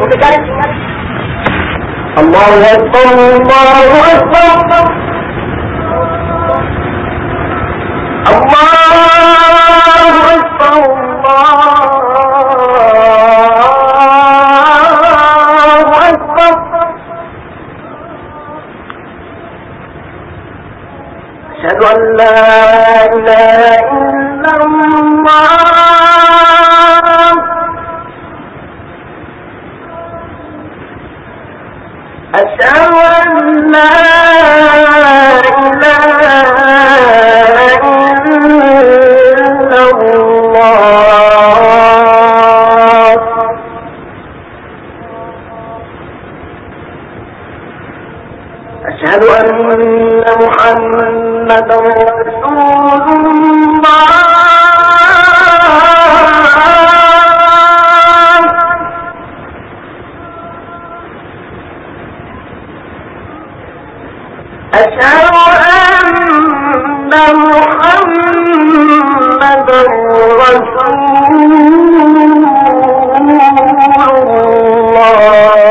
الله أكبر الله أكبر الله أكبر الله أكبر أشهد أن لا إله إلا الله أشهد أن لا أشهد أن محمدا رسول الله أشهد أن محمدا رسول الله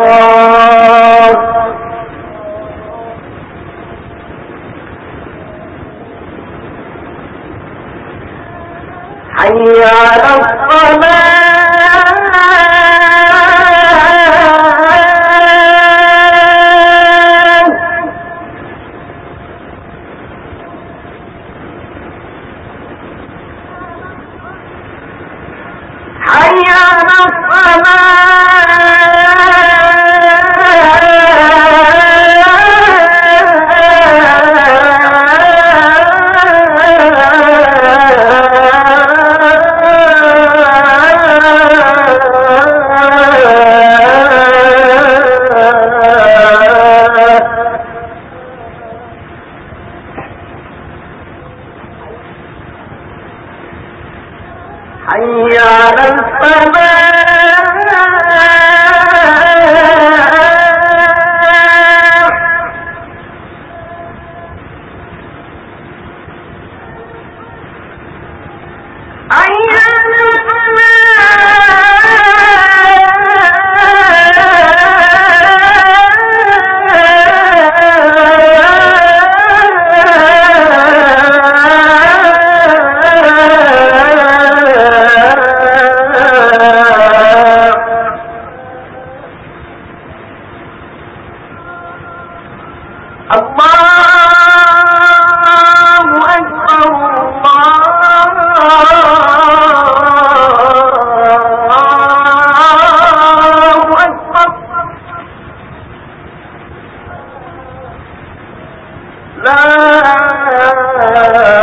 حي على الصلاة حي على حي على لا